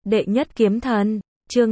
Đệ nhất kiếm thần, chương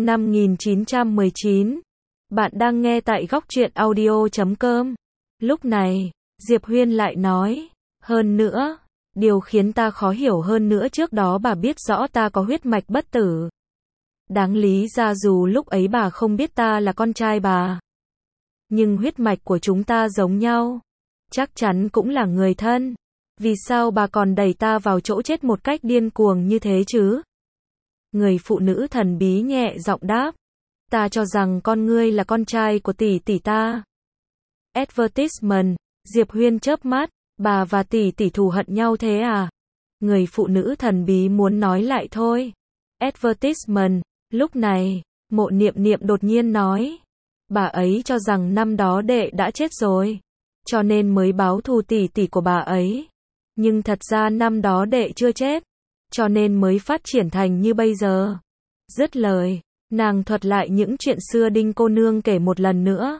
5919. Bạn đang nghe tại góc truyện audio.com. Lúc này, Diệp Huyên lại nói, hơn nữa, điều khiến ta khó hiểu hơn nữa trước đó bà biết rõ ta có huyết mạch bất tử. Đáng lý ra dù lúc ấy bà không biết ta là con trai bà. Nhưng huyết mạch của chúng ta giống nhau. Chắc chắn cũng là người thân. Vì sao bà còn đẩy ta vào chỗ chết một cách điên cuồng như thế chứ? Người phụ nữ thần bí nhẹ giọng đáp. Ta cho rằng con ngươi là con trai của tỷ tỷ ta. Advertisement, Diệp Huyên chớp mắt, bà và tỷ tỷ thù hận nhau thế à? Người phụ nữ thần bí muốn nói lại thôi. Advertisement, lúc này, Mộ Niệm Niệm đột nhiên nói. Bà ấy cho rằng năm đó đệ đã chết rồi. Cho nên mới báo thù tỷ tỷ của bà ấy. Nhưng thật ra năm đó đệ chưa chết. Cho nên mới phát triển thành như bây giờ. Dứt lời, nàng thuật lại những chuyện xưa Đinh cô nương kể một lần nữa.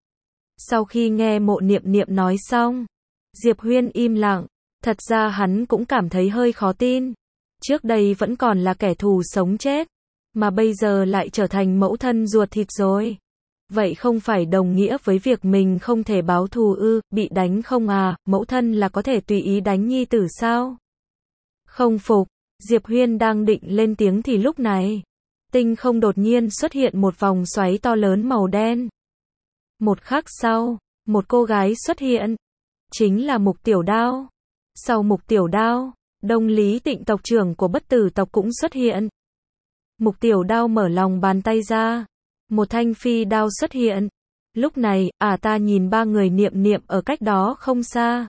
Sau khi nghe Mộ Niệm Niệm nói xong, Diệp Huyên im lặng. Thật ra hắn cũng cảm thấy hơi khó tin. Trước đây vẫn còn là kẻ thù sống chết, mà bây giờ lại trở thành mẫu thân ruột thịt rồi. Vậy không phải đồng nghĩa với việc mình không thể báo thù ư? Bị đánh không à? Mẫu thân là có thể tùy ý đánh nhi tử sao? Không phục. Diệp Huyên đang định lên tiếng thì lúc này, tinh không đột nhiên xuất hiện một vòng xoáy to lớn màu đen. Một khắc sau, một cô gái xuất hiện. Chính là Mục Tiểu Đao. Sau Mục Tiểu Đao, Đông Lý Tịnh tộc trưởng của Bất Tử tộc cũng xuất hiện. Mục Tiểu Đao mở lòng bàn tay ra. Một thanh phi đao xuất hiện. Lúc này, ta nhìn ba người Niệm Niệm ở cách đó không xa.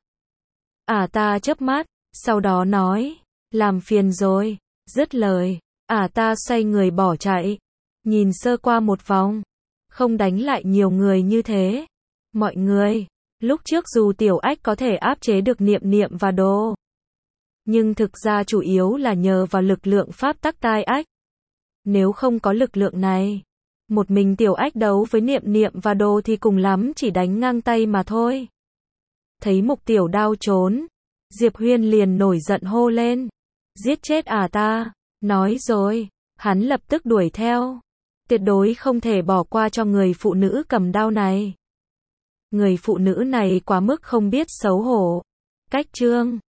Ta chớp mắt, sau đó nói, làm phiền rồi. Dứt lời, ta xoay người bỏ chạy. Nhìn sơ qua một vòng, không đánh lại nhiều người như thế. Mọi người, lúc trước dù Tiểu Ách có thể áp chế được Niệm Niệm và Đồ, nhưng thực ra chủ yếu là nhờ vào lực lượng pháp tắc tai ách. Nếu không có lực lượng này, một mình Tiểu Ách đấu với Niệm Niệm và Đồ thì cùng lắm chỉ đánh ngang tay mà thôi. Thấy Mục Tiểu Đao trốn, Diệp Huyên liền nổi giận hô lên. Giết chết ta. Nói rồi, hắn lập tức đuổi theo. Tuyệt đối không thể bỏ qua cho người phụ nữ cầm đao này. Người phụ nữ này quá mức không biết xấu hổ. Cách chương